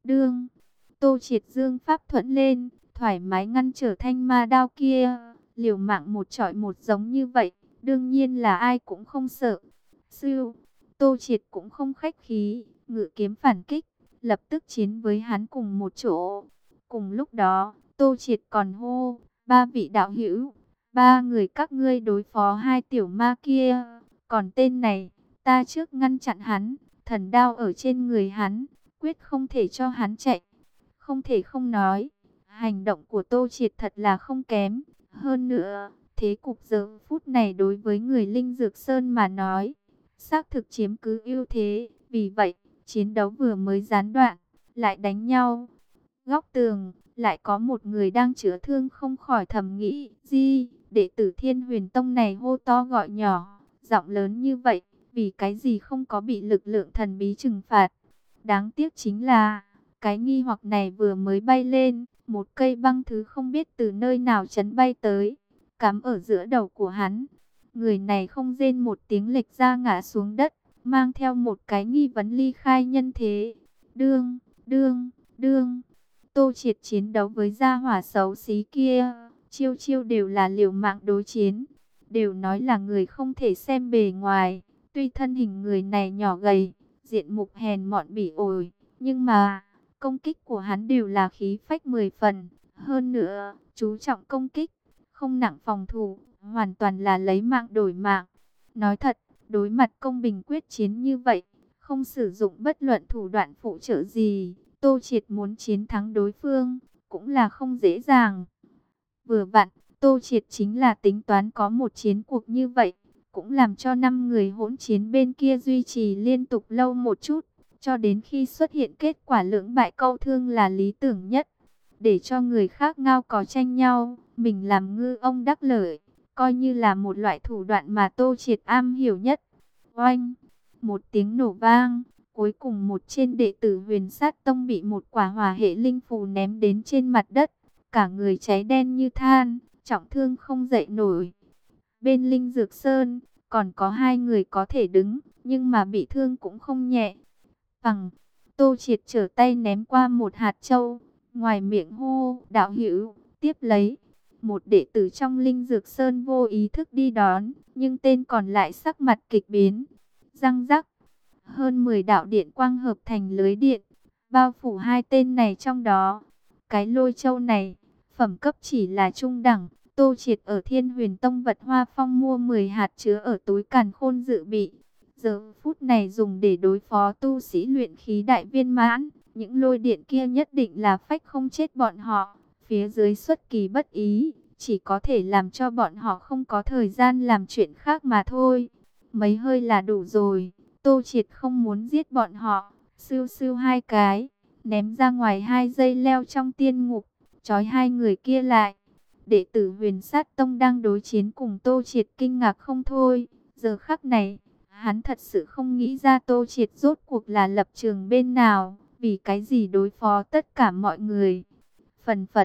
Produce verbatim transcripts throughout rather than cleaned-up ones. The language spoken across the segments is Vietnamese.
Đương, Tô Triệt dương pháp thuẫn lên, thoải mái ngăn trở thanh ma đao kia, liều mạng một chọi một giống như vậy, đương nhiên là ai cũng không sợ. Sư, Tô Triệt cũng không khách khí, ngự kiếm phản kích, lập tức chiến với hắn cùng một chỗ. Cùng lúc đó, Tô Triệt còn hô, ba vị đạo hữu, ba người các ngươi đối phó hai tiểu ma kia, còn tên này, ta trước ngăn chặn hắn, thần đao ở trên người hắn, quyết không thể cho hắn chạy. Không thể không nói, hành động của Tô Triệt thật là không kém. Hơn nữa, thế cục giờ phút này đối với người Linh Dược Sơn mà nói, xác thực chiếm cứ ưu thế. Vì vậy, chiến đấu vừa mới gián đoạn, lại đánh nhau. Góc tường, lại có một người đang chữa thương không khỏi thầm nghĩ, di, đệ tử Thiên Huyền Tông này hô to gọi nhỏ, giọng lớn như vậy, vì cái gì không có bị lực lượng thần bí trừng phạt. Đáng tiếc chính là, cái nghi hoặc này vừa mới bay lên, một cây băng thứ không biết từ nơi nào chấn bay tới, cắm ở giữa đầu của hắn. Người này không rên một tiếng lệch ra ngã xuống đất, mang theo một cái nghi vấn ly khai nhân thế. Đương, đương, đương, Tô Triệt chiến đấu với gia hỏa xấu xí kia, chiêu chiêu đều là liều mạng đối chiến. Đều nói là người không thể xem bề ngoài, tuy thân hình người này nhỏ gầy, diện mục hèn mọn bỉ ổi, nhưng mà công kích của hắn đều là khí phách mười phần. Hơn nữa, chú trọng công kích, không nặng phòng thủ, hoàn toàn là lấy mạng đổi mạng. Nói thật, đối mặt công bình quyết chiến như vậy, không sử dụng bất luận thủ đoạn phụ trợ gì, Tô Triệt muốn chiến thắng đối phương, cũng là không dễ dàng. Vừa vặn, Tô Triệt chính là tính toán có một chiến cuộc như vậy, cũng làm cho năm người hỗn chiến bên kia duy trì liên tục lâu một chút, cho đến khi xuất hiện kết quả lưỡng bại câu thương là lý tưởng nhất. Để cho người khác ngao có tranh nhau, mình làm ngư ông đắc lợi, coi như là một loại thủ đoạn mà Tô Triệt am hiểu nhất. Oanh! Một tiếng nổ vang, cuối cùng một trên đệ tử Huyền Sát Tông bị một quả hỏa hệ linh phù ném đến trên mặt đất, cả người cháy đen như than, trọng thương không dậy nổi. Bên Linh Dược Sơn, còn có hai người có thể đứng, nhưng mà bị thương cũng không nhẹ. Bằng, Tô Triệt trở tay ném qua một hạt châu, ngoài miệng hô, đạo hữu, tiếp lấy. Một đệ tử trong Linh Dược Sơn vô ý thức đi đón, nhưng tên còn lại sắc mặt kịch biến. Răng rắc, hơn mười đạo điện quang hợp thành lưới điện, bao phủ hai tên này trong đó. Cái lôi châu này, phẩm cấp chỉ là trung đẳng. Tô Triệt ở Thiên Huyền Tông Vật Hoa Phong mua mười hạt chứa ở túi càn khôn dự bị. Giờ phút này dùng để đối phó tu sĩ luyện khí đại viên mãn. Những lôi điện kia nhất định là phách không chết bọn họ. Phía dưới xuất kỳ bất ý, chỉ có thể làm cho bọn họ không có thời gian làm chuyện khác mà thôi. Mấy hơi là đủ rồi. Tô Triệt không muốn giết bọn họ. Sưu sưu hai cái, ném ra ngoài hai dây leo trong tiên ngục, trói hai người kia lại. Đệ tử Huyền Sát Tông đang đối chiến cùng Tô Triệt kinh ngạc không thôi. Giờ khắc này, hắn thật sự không nghĩ ra Tô Triệt rốt cuộc là lập trường bên nào, vì cái gì đối phó tất cả mọi người. Phần phật,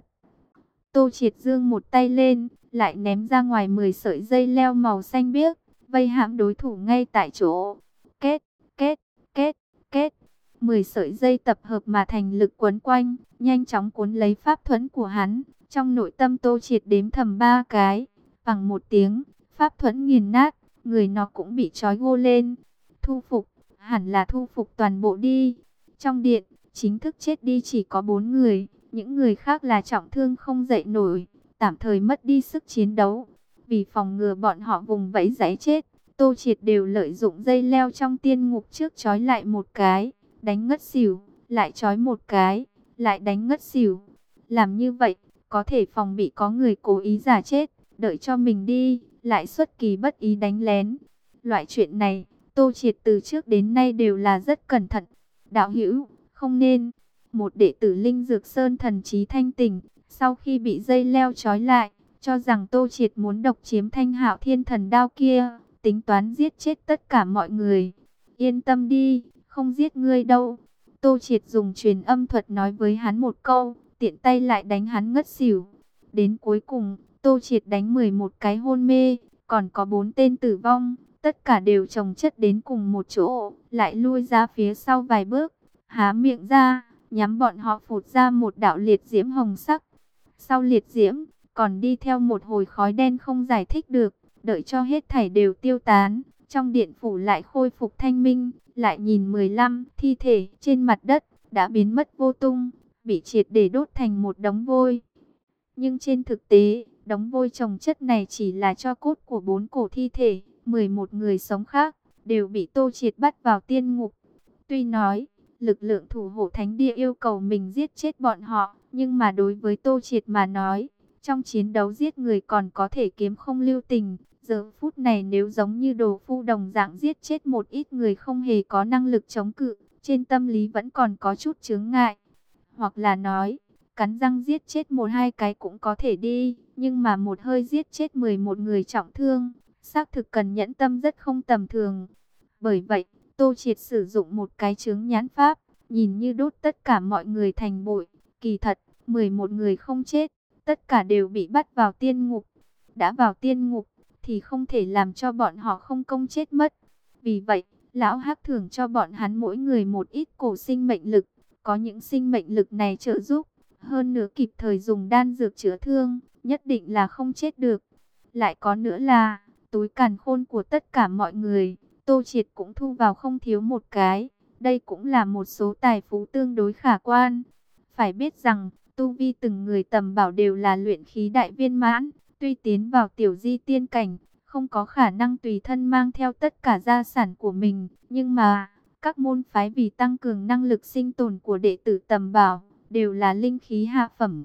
Tô Triệt giương một tay lên, lại ném ra ngoài mười sợi dây leo màu xanh biếc, vây hãm đối thủ ngay tại chỗ. Kết, kết, kết, kết. mười sợi dây tập hợp mà thành lực quấn quanh, nhanh chóng cuốn lấy pháp thuẫn của hắn. Trong nội tâm Tô Triệt đếm thầm ba cái, bằng một tiếng, pháp thuẫn nghiền nát, người nó cũng bị trói gô lên. Thu phục, hẳn là thu phục toàn bộ đi. Trong điện, chính thức chết đi chỉ có bốn người, những người khác là trọng thương không dậy nổi, tạm thời mất đi sức chiến đấu. Vì phòng ngừa bọn họ vùng vẫy giấy chết, Tô Triệt đều lợi dụng dây leo trong tiên ngục trước trói lại một cái, đánh ngất xỉu, lại trói một cái, lại đánh ngất xỉu. Làm như vậy, có thể phòng bị có người cố ý giả chết, đợi cho mình đi, lại xuất kỳ bất ý đánh lén. Loại chuyện này, Tô Triệt từ trước đến nay đều là rất cẩn thận. Đạo hữu, không nên. Một đệ tử Linh Dược Sơn thần trí thanh tỉnh, sau khi bị dây leo trói lại, cho rằng Tô Triệt muốn độc chiếm Thanh Hạo Thiên Thần Đao kia, tính toán giết chết tất cả mọi người. Yên tâm đi, không giết ngươi đâu. Tô Triệt dùng truyền âm thuật nói với hắn một câu, tiện tay lại đánh hắn ngất xỉu. Đến cuối cùng, Tô Triệt đánh mười một cái hôn mê, còn có bốn tên tử vong, tất cả đều chồng chất đến cùng một chỗ, lại lui ra phía sau vài bước, há miệng ra, nhắm bọn họ phụt ra một đạo liệt diễm hồng sắc. Sau liệt diễm, còn đi theo một hồi khói đen không giải thích được, đợi cho hết thảy đều tiêu tán. Trong điện phủ lại khôi phục thanh minh, lại nhìn mười lăm thi thể trên mặt đất, đã biến mất vô tung, bị triệt để đốt thành một đống vôi. Nhưng trên thực tế, đống vôi chồng chất này chỉ là tro cốt của bốn cổ thi thể, mười một người sống khác, đều bị Tô Triệt bắt vào tiên ngục. Tuy nói, lực lượng thủ hộ thánh địa yêu cầu mình giết chết bọn họ, nhưng mà đối với Tô Triệt mà nói, trong chiến đấu giết người còn có thể kiếm không lưu tình. Giờ phút này nếu giống như đồ phu đồng dạng giết chết một ít người không hề có năng lực chống cự, trên tâm lý vẫn còn có chút chướng ngại. Hoặc là nói, cắn răng giết chết một hai cái cũng có thể đi, nhưng mà một hơi giết chết mười một người trọng thương, xác thực cần nhẫn tâm rất không tầm thường. Bởi vậy, Tô Triệt sử dụng một cái chướng nhãn pháp, nhìn như đốt tất cả mọi người thành bụi, kỳ thật, mười một người không chết, tất cả đều bị bắt vào tiên ngục. Đã vào tiên ngục, thì không thể làm cho bọn họ không công chết mất. Vì vậy, lão Hắc thưởng cho bọn hắn mỗi người một ít cổ sinh mệnh lực, có những sinh mệnh lực này trợ giúp, hơn nữa kịp thời dùng đan dược chữa thương, nhất định là không chết được. Lại có nữa là, túi càn khôn của tất cả mọi người, Tô Triệt cũng thu vào không thiếu một cái. Đây cũng là một số tài phú tương đối khả quan. Phải biết rằng, tu vi từng người tầm bảo đều là luyện khí đại viên mãn. Tuy tiến vào tiểu di tiên cảnh, không có khả năng tùy thân mang theo tất cả gia sản của mình. Nhưng mà, các môn phái vì tăng cường năng lực sinh tồn của đệ tử tầm bảo, đều là linh khí hạ phẩm.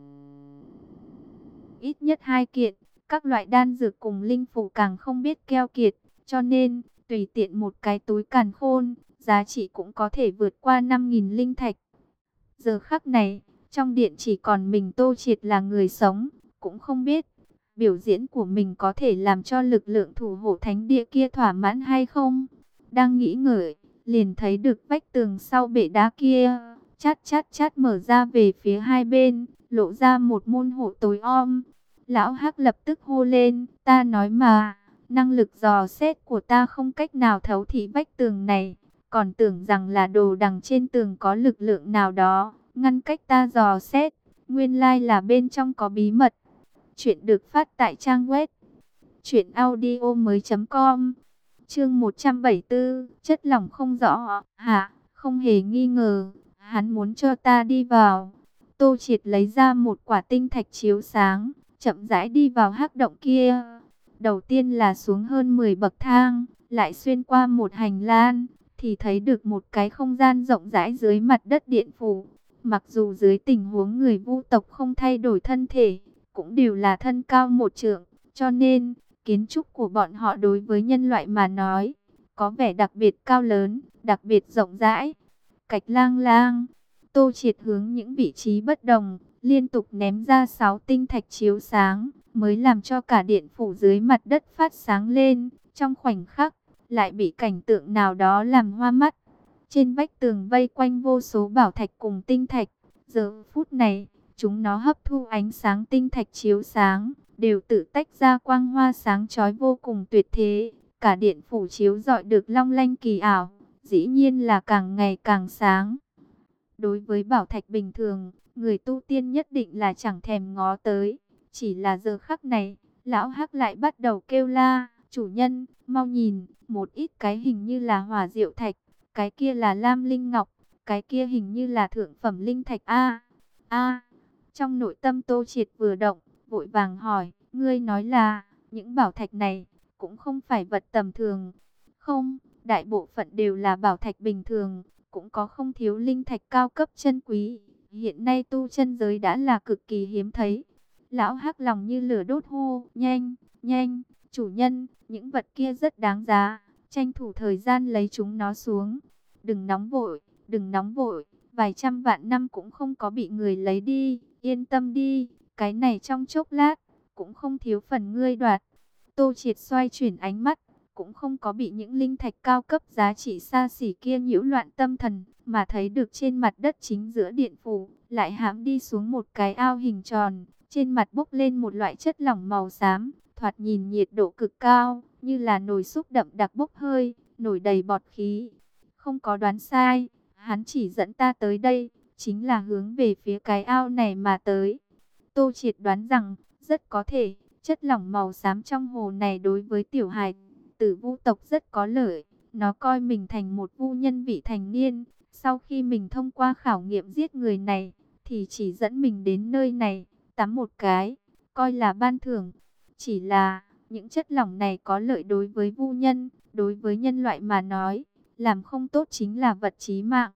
Ít nhất hai kiện, các loại đan dược cùng linh phủ càng không biết keo kiệt. Cho nên, tùy tiện một cái túi càn khôn, giá trị cũng có thể vượt qua năm nghìn linh thạch. Giờ khắc này, trong điện chỉ còn mình Tô Triệt là người sống, cũng không biết biểu diễn của mình có thể làm cho lực lượng thủ hộ thánh địa kia thỏa mãn hay không. Đang nghĩ ngợi, liền thấy được vách tường sau bệ đá kia, chát chát chát mở ra về phía hai bên, lộ ra một môn hộ tối om. Lão Hắc lập tức hô lên, ta nói mà, năng lực dò xét của ta không cách nào thấu thị vách tường này, còn tưởng rằng là đồ đằng trên tường có lực lượng nào đó, ngăn cách ta dò xét, nguyên lai là bên trong có bí mật. Chuyện được phát tại trang web truyện audio mới chấm com. Chương một trăm bảy mươi tư, chất lỏng không rõ, hả? Không hề nghi ngờ, hắn muốn cho ta đi vào. Tô Triệt lấy ra một quả tinh thạch chiếu sáng, chậm rãi đi vào hắc động kia. Đầu tiên là xuống hơn mười bậc thang, lại xuyên qua một hành lang, thì thấy được một cái không gian rộng rãi dưới mặt đất điện phủ. Mặc dù dưới tình huống người Vu tộc không thay đổi thân thể, cũng đều là thân cao một trượng, cho nên kiến trúc của bọn họ đối với nhân loại mà nói, có vẻ đặc biệt cao lớn, đặc biệt rộng rãi. Cạch lang lang, Tô Triệt hướng những vị trí bất đồng, liên tục ném ra sáu tinh thạch chiếu sáng, mới làm cho cả điện phủ dưới mặt đất phát sáng lên. Trong khoảnh khắc, lại bị cảnh tượng nào đó làm hoa mắt. Trên vách tường vây quanh vô số bảo thạch cùng tinh thạch, giờ phút này, chúng nó hấp thu ánh sáng tinh thạch chiếu sáng, đều tự tách ra quang hoa sáng chói vô cùng tuyệt thế. Cả điện phủ chiếu rọi được long lanh kỳ ảo, dĩ nhiên là càng ngày càng sáng. Đối với bảo thạch bình thường, người tu tiên nhất định là chẳng thèm ngó tới. Chỉ là giờ khắc này, lão Hắc lại bắt đầu kêu la, chủ nhân, mau nhìn, một ít cái hình như là hỏa diệu thạch, cái kia là lam linh ngọc, cái kia hình như là thượng phẩm linh thạch a. A. Trong nội tâm Tô Triệt vừa động, vội vàng hỏi, ngươi nói là, những bảo thạch này, cũng không phải vật tầm thường. Không, đại bộ phận đều là bảo thạch bình thường, cũng có không thiếu linh thạch cao cấp chân quý. Hiện nay tu chân giới đã là cực kỳ hiếm thấy. Lão Hắc lòng như lửa đốt hô, nhanh, nhanh, chủ nhân, những vật kia rất đáng giá, tranh thủ thời gian lấy chúng nó xuống. Đừng nóng vội, đừng nóng vội, vài trăm vạn năm cũng không có bị người lấy đi, yên tâm đi, cái này trong chốc lát, cũng không thiếu phần ngươi đoạt. Tô Triệt xoay chuyển ánh mắt, cũng không có bị những linh thạch cao cấp giá trị xa xỉ kia nhiễu loạn tâm thần, mà thấy được trên mặt đất chính giữa điện phủ, lại hãm đi xuống một cái ao hình tròn, trên mặt bốc lên một loại chất lỏng màu xám, thoạt nhìn nhiệt độ cực cao, như là nồi súp đậm đặc bốc hơi, nổi đầy bọt khí. Không có đoán sai, hắn chỉ dẫn ta tới đây, chính là hướng về phía cái ao này mà tới. Tô Triệt đoán rằng, rất có thể, chất lỏng màu xám trong hồ này đối với tiểu hài tử vu tộc rất có lợi. Nó coi mình thành một vu nhân vị thành niên. Sau khi mình thông qua khảo nghiệm giết người này, thì chỉ dẫn mình đến nơi này, tắm một cái, coi là ban thưởng. Chỉ là, những chất lỏng này có lợi đối với vu nhân, đối với nhân loại mà nói, làm không tốt chính là vật chí mạng.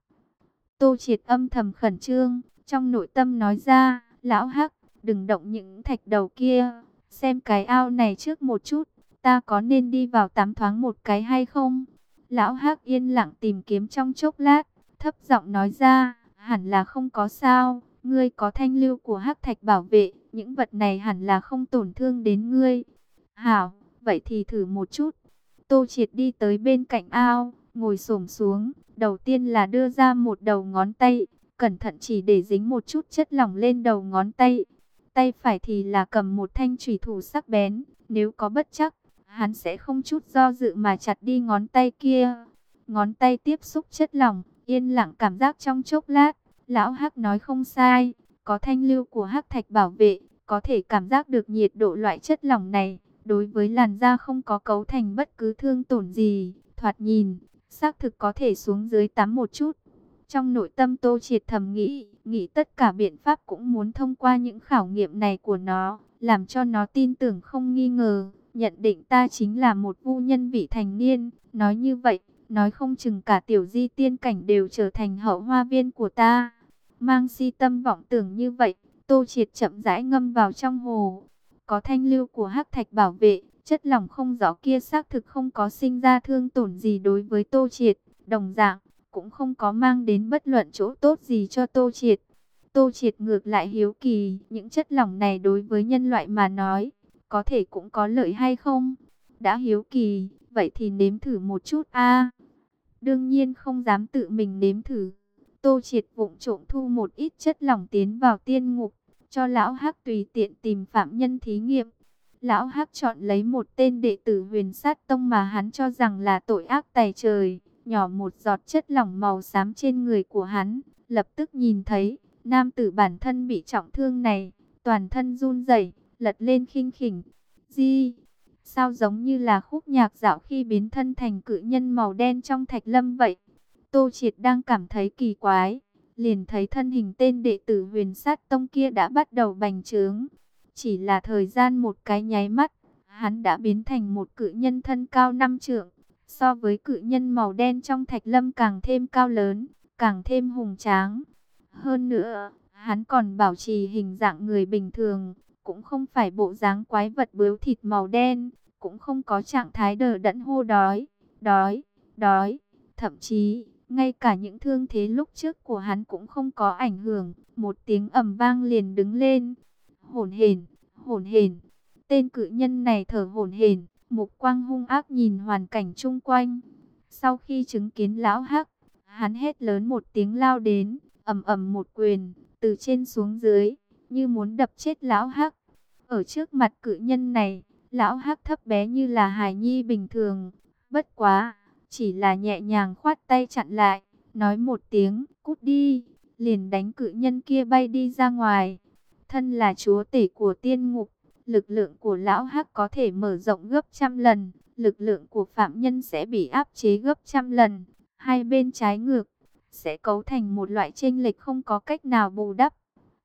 Tô Triệt âm thầm khẩn trương, trong nội tâm nói ra, lão Hắc, đừng động những thạch đầu kia, xem cái ao này trước một chút, ta có nên đi vào tắm thoáng một cái hay không? Lão Hắc yên lặng tìm kiếm trong chốc lát, thấp giọng nói ra, hẳn là không có sao, ngươi có thanh lưu của Hắc Thạch bảo vệ, những vật này hẳn là không tổn thương đến ngươi. Hảo, vậy thì thử một chút. Tô Triệt đi tới bên cạnh ao, ngồi xổm xuống, đầu tiên là đưa ra một đầu ngón tay, cẩn thận chỉ để dính một chút chất lỏng lên đầu ngón tay. Tay phải thì là cầm một thanh chủy thủ sắc bén, nếu có bất trắc, hắn sẽ không chút do dự mà chặt đi ngón tay kia. Ngón tay tiếp xúc chất lỏng, yên lặng cảm giác trong chốc lát, lão Hắc nói không sai, có thanh lưu của Hắc Thạch bảo vệ, có thể cảm giác được nhiệt độ loại chất lỏng này, đối với làn da không có cấu thành bất cứ thương tổn gì, thoạt nhìn, xác thực có thể xuống dưới tắm một chút. Trong nội tâm Tô Triệt thầm nghĩ, nghĩ tất cả biện pháp cũng muốn thông qua những khảo nghiệm này của nó, làm cho nó tin tưởng không nghi ngờ, nhận định ta chính là một vu nhân vị thành niên. Nói như vậy, nói không chừng cả tiểu di tiên cảnh đều trở thành hậu hoa viên của ta. Mang si tâm vọng tưởng như vậy, Tô Triệt chậm rãi ngâm vào trong hồ. Có thanh lưu của Hắc Thạch bảo vệ, chất lỏng không rõ kia xác thực không có sinh ra thương tổn gì đối với Tô Triệt, đồng dạng cũng không có mang đến bất luận chỗ tốt gì cho Tô Triệt. Tô Triệt ngược lại hiếu kỳ, những chất lỏng này đối với nhân loại mà nói, có thể cũng có lợi hay không? Đã hiếu kỳ, vậy thì nếm thử một chút a. Đương nhiên không dám tự mình nếm thử. Tô Triệt vụng trộm thu một ít chất lỏng tiến vào tiên ngục, cho lão Hắc tùy tiện tìm phạm nhân thí nghiệm. Lão Hắc chọn lấy một tên đệ tử Huyền Sát Tông mà hắn cho rằng là tội ác tày trời, nhỏ một giọt chất lỏng màu xám trên người của hắn, lập tức nhìn thấy, nam tử bản thân bị trọng thương này, toàn thân run rẩy, lật lên khinh khỉnh. Di, sao giống như là khúc nhạc dạo khi biến thân thành cự nhân màu đen trong thạch lâm vậy? Tô Triệt đang cảm thấy kỳ quái, liền thấy thân hình tên đệ tử Huyền Sát Tông kia đã bắt đầu bành trướng. Chỉ là thời gian một cái nháy mắt, hắn đã biến thành một cự nhân thân cao năm trượng. So với cự nhân màu đen trong thạch lâm càng thêm cao lớn, càng thêm hùng tráng. Hơn nữa, hắn còn bảo trì hình dạng người bình thường, cũng không phải bộ dáng quái vật bướu thịt màu đen, cũng không có trạng thái đờ đẫn hô đói, đói, đói. Thậm chí, ngay cả những thương thế lúc trước của hắn cũng không có ảnh hưởng, một tiếng ầm vang liền đứng lên. Hổn hển, hổn hển. Tên cự nhân này thở hổn hển, mục quang hung ác nhìn hoàn cảnh chung quanh. Sau khi chứng kiến lão Hắc, hắn hét lớn một tiếng lao đến, ầm ầm một quyền, từ trên xuống dưới, như muốn đập chết lão Hắc. Ở trước mặt cự nhân này, lão Hắc thấp bé như là hài nhi bình thường, bất quá, chỉ là nhẹ nhàng khoát tay chặn lại, nói một tiếng, cút đi, liền đánh cự nhân kia bay đi ra ngoài. Thân là chúa tể của tiên ngục, lực lượng của lão Hắc có thể mở rộng gấp trăm lần, lực lượng của phạm nhân sẽ bị áp chế gấp trăm lần. Hai bên trái ngược, sẽ cấu thành một loại chênh lệch không có cách nào bù đắp.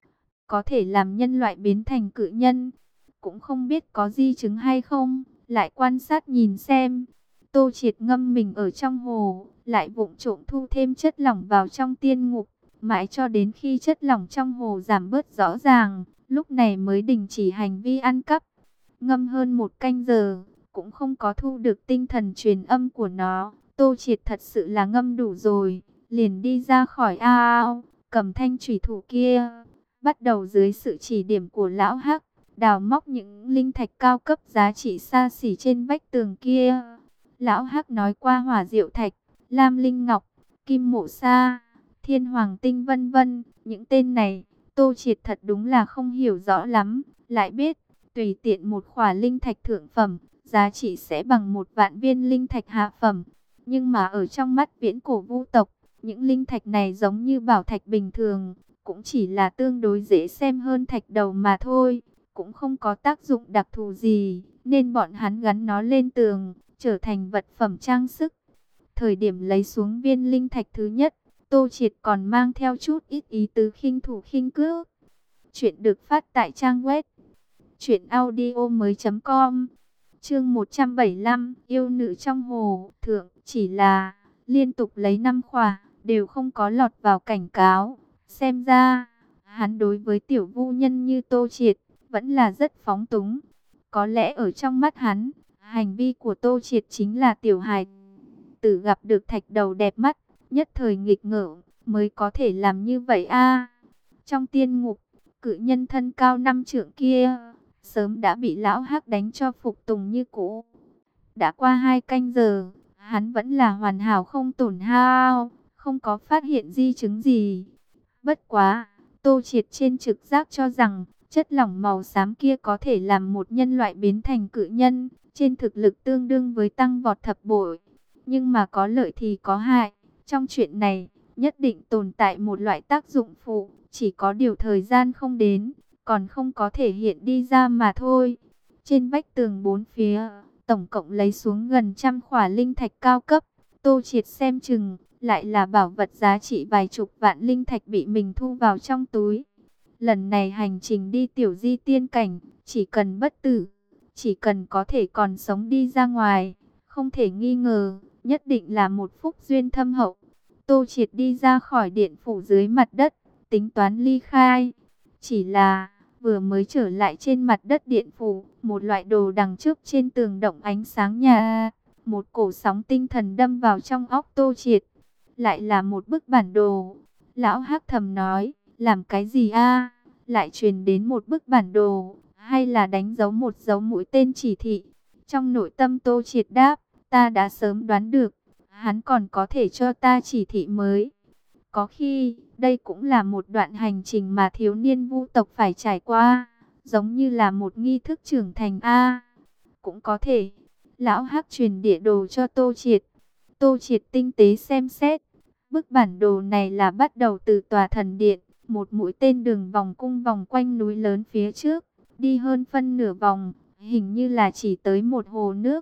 Có thể làm nhân loại biến thành cự nhân, cũng không biết có di chứng hay không, lại quan sát nhìn xem. Tô Triệt ngâm mình ở trong hồ, lại vụng trộm thu thêm chất lỏng vào trong tiên ngục, mãi cho đến khi chất lỏng trong hồ giảm bớt rõ ràng, lúc này mới đình chỉ hành vi ăn cắp. Ngâm hơn một canh giờ, cũng không có thu được tinh thần truyền âm của nó. Tô Triệt thật sự là ngâm đủ rồi, liền đi ra khỏi ao, cầm thanh chủy thủ kia, bắt đầu dưới sự chỉ điểm của lão Hắc, đào móc những linh thạch cao cấp giá trị xa xỉ trên vách tường kia. Lão Hắc nói qua hỏa diệu thạch, lam linh ngọc, kim mộ sa, thiên hoàng tinh vân vân, những tên này, Tô Triệt thật đúng là không hiểu rõ lắm, lại biết, tùy tiện một khỏa linh thạch thượng phẩm, giá trị sẽ bằng một vạn viên linh thạch hạ phẩm. Nhưng mà ở trong mắt viễn cổ vu tộc, Những linh thạch này giống như bảo thạch bình thường, cũng chỉ là tương đối dễ xem hơn thạch đầu mà thôi, cũng không có tác dụng đặc thù gì, nên bọn hắn gắn nó lên tường, trở thành vật phẩm trang sức. Thời điểm lấy xuống viên linh thạch thứ nhất, Tô Triệt còn mang theo chút ít ý tứ khinh thủ khinh cước. Chuyện được phát tại trang web truyện audio mới chấm com. Chương một trăm bảy mươi lăm, yêu nữ trong hồ thượng, chỉ là liên tục lấy năm khỏa, đều không có lọt vào cảnh cáo. Xem ra, hắn đối với tiểu vu nhân như Tô Triệt, vẫn là rất phóng túng. Có lẽ ở trong mắt hắn, hành vi của Tô Triệt chính là tiểu hài tử gặp được thạch đầu đẹp mắt, nhất thời nghịch ngợm, mới có thể làm như vậy a. Trong tiên ngục, cự nhân thân cao năm trượng kia, sớm đã bị lão hắc đánh cho phục tùng như cũ. Đã qua hai canh giờ, hắn vẫn là hoàn hảo không tổn hao, không có phát hiện di chứng gì. Bất quá, Tô Triệt trên trực giác cho rằng, chất lỏng màu xám kia có thể làm một nhân loại biến thành cự nhân, trên thực lực tương đương với tăng vọt thập bội. Nhưng mà có lợi thì có hại, trong chuyện này, nhất định tồn tại một loại tác dụng phụ, chỉ có điều thời gian không đến, còn không có thể hiện đi ra mà thôi. Trên vách tường bốn phía, tổng cộng lấy xuống gần trăm khỏa linh thạch cao cấp. Tô Triệt xem chừng, lại là bảo vật giá trị vài chục vạn linh thạch bị mình thu vào trong túi. Lần này hành trình đi tiểu di tiên cảnh, chỉ cần bất tử, chỉ cần có thể còn sống đi ra ngoài, không thể nghi ngờ, nhất định là một phúc duyên thâm hậu. Tô Triệt đi ra khỏi điện phủ dưới mặt đất, tính toán ly khai. Chỉ là, vừa mới trở lại trên mặt đất điện phủ, một loại đồ đằng trước trên tường động ánh sáng nhà. Một cổ sóng tinh thần đâm vào trong óc Tô Triệt. Lại là một bức bản đồ. Lão hắc thầm nói, làm cái gì a? Lại truyền đến một bức bản đồ, hay là đánh dấu một dấu mũi tên chỉ thị? Trong nội tâm Tô Triệt đáp, ta đã sớm đoán được, hắn còn có thể cho ta chỉ thị mới. Có khi, đây cũng là một đoạn hành trình mà thiếu niên vu tộc phải trải qua, giống như là một nghi thức trưởng thành a. Cũng có thể, lão hắc truyền địa đồ cho Tô Triệt. Tô Triệt tinh tế xem xét, bức bản đồ này là bắt đầu từ tòa thần điện, một mũi tên đường vòng cung vòng quanh núi lớn phía trước, đi hơn phân nửa vòng, hình như là chỉ tới một hồ nước.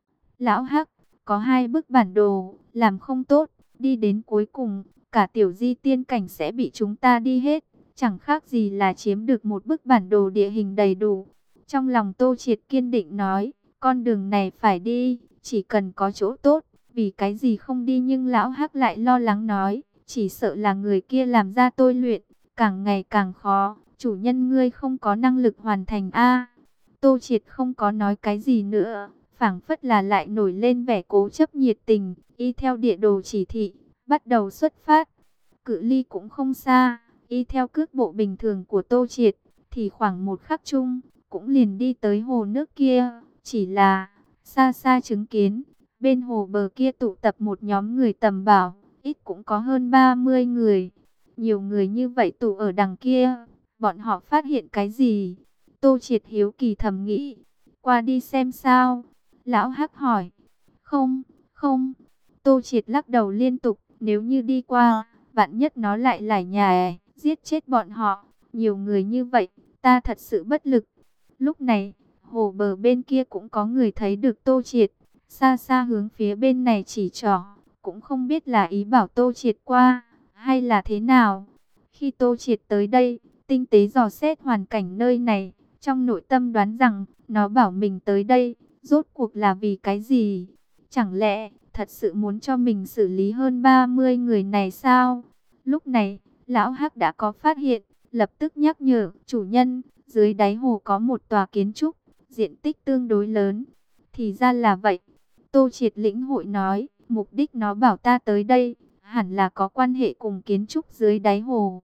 Lão hắc, có hai bức bản đồ, làm không tốt, đi đến cuối cùng, cả tiểu di tiên cảnh sẽ bị chúng ta đi hết, chẳng khác gì là chiếm được một bức bản đồ địa hình đầy đủ. Trong lòng Tô Triệt kiên định nói, con đường này phải đi, chỉ cần có chỗ tốt, vì cái gì không đi. Nhưng lão hắc lại lo lắng nói, chỉ sợ là người kia làm ra tôi luyện, càng ngày càng khó, chủ nhân ngươi không có năng lực hoàn thành a. Tô Triệt không có nói cái gì nữa, phảng phất là lại nổi lên vẻ cố chấp nhiệt tình, y theo địa đồ chỉ thị, bắt đầu xuất phát. Cự ly cũng không xa, y theo cước bộ bình thường của Tô Triệt, thì khoảng một khắc chung, cũng liền đi tới hồ nước kia. Chỉ là, xa xa chứng kiến, bên hồ bờ kia tụ tập một nhóm người tầm bảo, ít cũng có hơn ba mươi người. Nhiều người như vậy tụ ở đằng kia, bọn họ phát hiện cái gì? Tô Triệt hiếu kỳ thầm nghĩ, qua đi xem sao? Lão hắc hỏi. Không, không. Tô Triệt lắc đầu liên tục, nếu như đi qua, vạn nhất nó lại lải nhải, giết chết bọn họ. Nhiều người như vậy, ta thật sự bất lực. Lúc này, hồ bờ bên kia cũng có người thấy được Tô Triệt, xa xa hướng phía bên này chỉ trỏ, cũng không biết là ý bảo Tô Triệt qua, hay là thế nào. Khi Tô Triệt tới đây, tinh tế dò xét hoàn cảnh nơi này, trong nội tâm đoán rằng, nó bảo mình tới đây, rốt cuộc là vì cái gì? Chẳng lẽ, thật sự muốn cho mình xử lý hơn ba mươi người này sao? Lúc này, lão hắc đã có phát hiện, lập tức nhắc nhở, chủ nhân, dưới đáy hồ có một tòa kiến trúc, diện tích tương đối lớn. Thì ra là vậy. Tô Triệt lĩnh hội nói, mục đích nó bảo ta tới đây, hẳn là có quan hệ cùng kiến trúc dưới đáy hồ.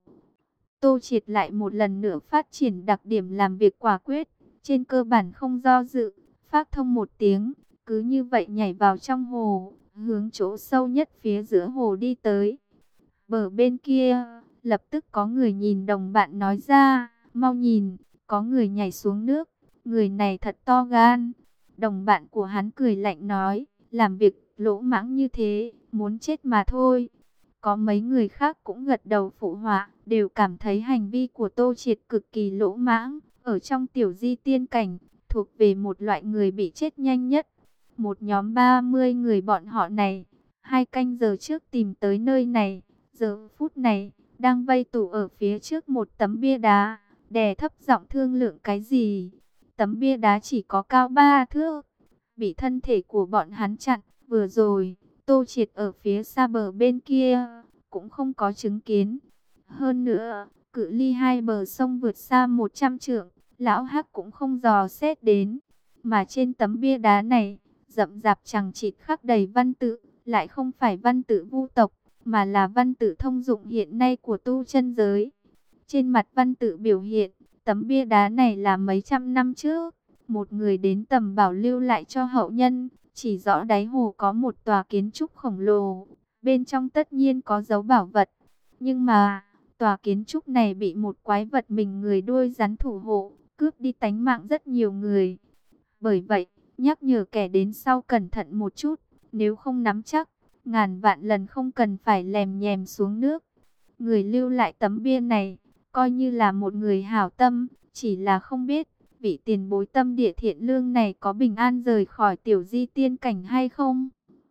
Tô Triệt lại một lần nữa phát triển đặc điểm làm việc quả quyết, trên cơ bản không do dự, phát thông một tiếng, cứ như vậy nhảy vào trong hồ, hướng chỗ sâu nhất phía giữa hồ đi tới. Bờ bên kia, lập tức có người nhìn đồng bạn nói ra, mau nhìn, có người nhảy xuống nước, người này thật to gan. Đồng bạn của hắn cười lạnh nói, làm việc lỗ mãng như thế, muốn chết mà thôi. Có mấy người khác cũng gật đầu phụ họa, đều cảm thấy hành vi của Tô Triệt cực kỳ lỗ mãng. Ở trong tiểu di tiên cảnh, thuộc về một loại người bị chết nhanh nhất. Một nhóm ba mươi người bọn họ này, hai canh giờ trước tìm tới nơi này, giờ phút này, đang vây tụ ở phía trước một tấm bia đá, đè thấp giọng thương lượng cái gì. Tấm bia đá chỉ có cao ba thước, bị thân thể của bọn hắn chặn. Vừa rồi, Tô Triệt ở phía xa bờ bên kia, cũng không có chứng kiến. Hơn nữa, cự ly hai bờ sông vượt xa một trăm trượng, lão Hắc cũng không dò xét đến. Mà trên tấm bia đá này, rậm rạp chằng chịt khắc đầy văn tự, lại không phải văn tự vu tộc, mà là văn tự thông dụng hiện nay của tu chân giới. Trên mặt văn tự biểu hiện, tấm bia đá này là mấy trăm năm trước, một người đến tầm bảo lưu lại cho hậu nhân. Chỉ rõ đáy hồ có một tòa kiến trúc khổng lồ, bên trong tất nhiên có dấu bảo vật. Nhưng mà, tòa kiến trúc này bị một quái vật mình người đuôi rắn thủ hộ, cướp đi tánh mạng rất nhiều người. Bởi vậy, nhắc nhở kẻ đến sau cẩn thận một chút, nếu không nắm chắc, ngàn vạn lần không cần phải lèm nhèm xuống nước. Người lưu lại tấm bia này, coi như là một người hảo tâm, chỉ là không biết vị tiền bối tâm địa thiện lương này có bình an rời khỏi tiểu di tiên cảnh hay không.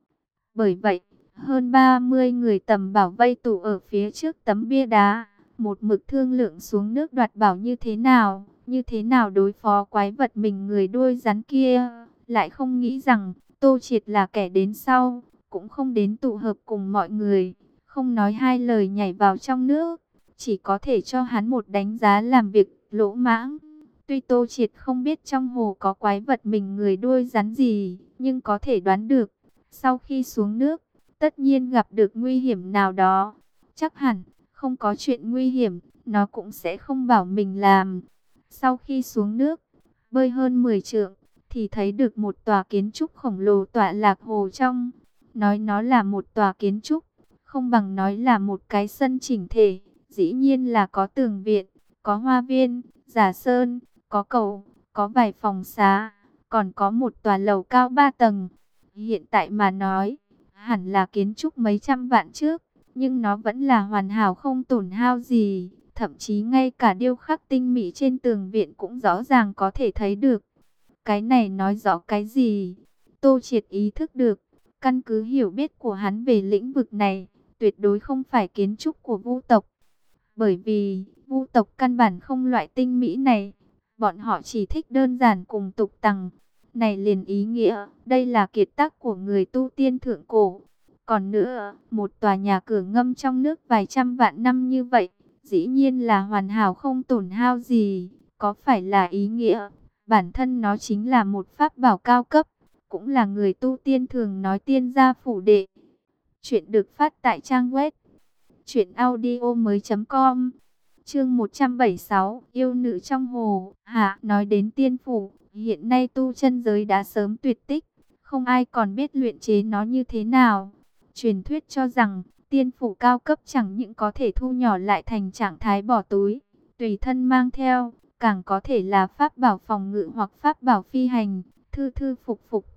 Bởi vậy, hơn ba mươi người tầm bảo vây tụ ở phía trước tấm bia đá, một mực thương lượng xuống nước đoạt bảo như thế nào, như thế nào đối phó quái vật mình người đuôi rắn kia. Lại không nghĩ rằng, Tô Triệt là kẻ đến sau, cũng không đến tụ hợp cùng mọi người, không nói hai lời nhảy vào trong nước, chỉ có thể cho hắn một đánh giá làm việc lỗ mãng. Tuy Tô Triệt không biết trong hồ có quái vật mình người đuôi rắn gì, nhưng có thể đoán được, sau khi xuống nước, tất nhiên gặp được nguy hiểm nào đó. Chắc hẳn, không có chuyện nguy hiểm, nó cũng sẽ không bảo mình làm. Sau khi xuống nước, bơi hơn mười trượng, thì thấy được một tòa kiến trúc khổng lồ tọa lạc hồ trong. Nói nó là một tòa kiến trúc, không bằng nói là một cái sân chỉnh thể. Dĩ nhiên là có tường viện, có hoa viên, giả sơn, có cầu, có vài phòng xá, còn có một tòa lầu cao ba tầng. Hiện tại mà nói, hẳn là kiến trúc mấy trăm vạn trước, nhưng nó vẫn là hoàn hảo không tổn hao gì. Thậm chí ngay cả điêu khắc tinh mỹ trên tường viện cũng rõ ràng có thể thấy được. Cái này nói rõ cái gì? Tô Triệt ý thức được, căn cứ hiểu biết của hắn về lĩnh vực này, tuyệt đối không phải kiến trúc của Vu tộc. Bởi vì, Vu tộc căn bản không loại tinh mỹ này. Bọn họ chỉ thích đơn giản cùng tục tằng. Này liền ý nghĩa, đây là kiệt tác của người tu tiên thượng cổ. Còn nữa, một tòa nhà cửa ngâm trong nước vài trăm vạn năm như vậy, dĩ nhiên là hoàn hảo không tổn hao gì. Có phải là ý nghĩa, bản thân nó chính là một pháp bảo cao cấp, cũng là người tu tiên thường nói tiên gia phủ đệ. Chuyện được phát tại trang web truyện audio mới chấm com. Chương một trăm bảy mươi sáu, yêu nữ trong hồ. Hạ, nói đến tiên phủ, hiện nay tu chân giới đã sớm tuyệt tích, không ai còn biết luyện chế nó như thế nào. Truyền thuyết cho rằng, tiên phủ cao cấp chẳng những có thể thu nhỏ lại thành trạng thái bỏ túi, tùy thân mang theo, càng có thể là pháp bảo phòng ngự hoặc pháp bảo phi hành, thư thư phục phục.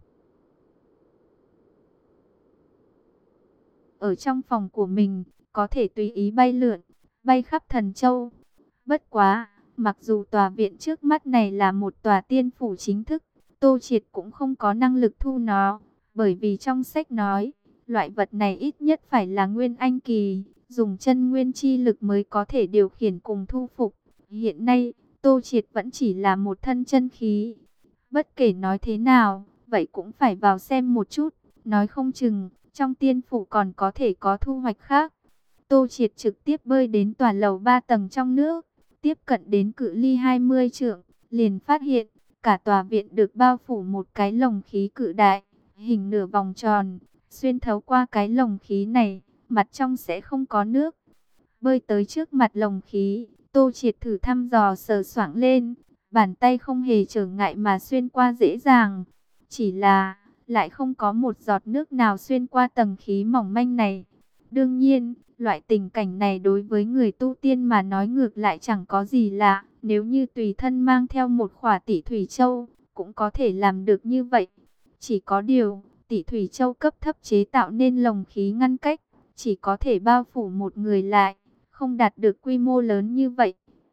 Ở trong phòng của mình, có thể tùy ý bay lượn, bay khắp thần châu. Bất quá, mặc dù tòa viện trước mắt này là một tòa tiên phủ chính thức, Tô Triệt cũng không có năng lực thu nó, bởi vì trong sách nói, loại vật này ít nhất phải là nguyên anh kỳ, dùng chân nguyên chi lực mới có thể điều khiển cùng thu phục. Hiện nay, Tô Triệt vẫn chỉ là một thân chân khí. Bất kể nói thế nào, vậy cũng phải vào xem một chút, nói không chừng, trong tiên phủ còn có thể có thu hoạch khác. Tô Triệt trực tiếp bơi đến tòa lầu ba tầng trong nước, tiếp cận đến cự ly hai mươi trượng, liền phát hiện, cả tòa viện được bao phủ một cái lồng khí cự đại, hình nửa vòng tròn, xuyên thấu qua cái lồng khí này, mặt trong sẽ không có nước. Bơi tới trước mặt lồng khí, Tô Triệt thử thăm dò sờ soạng lên, bàn tay không hề trở ngại mà xuyên qua dễ dàng. Chỉ là, lại không có một giọt nước nào xuyên qua tầng khí mỏng manh này. Đương nhiên, loại tình cảnh này đối với người tu tiên mà nói ngược lại chẳng có gì lạ. Nếu như tùy thân mang theo một khỏa tỷ thủy châu, cũng có thể làm được như vậy. Chỉ có điều, tỷ thủy châu cấp thấp chế tạo nên lồng khí ngăn cách, chỉ có thể bao phủ một người lại, không đạt được quy mô lớn như vậy.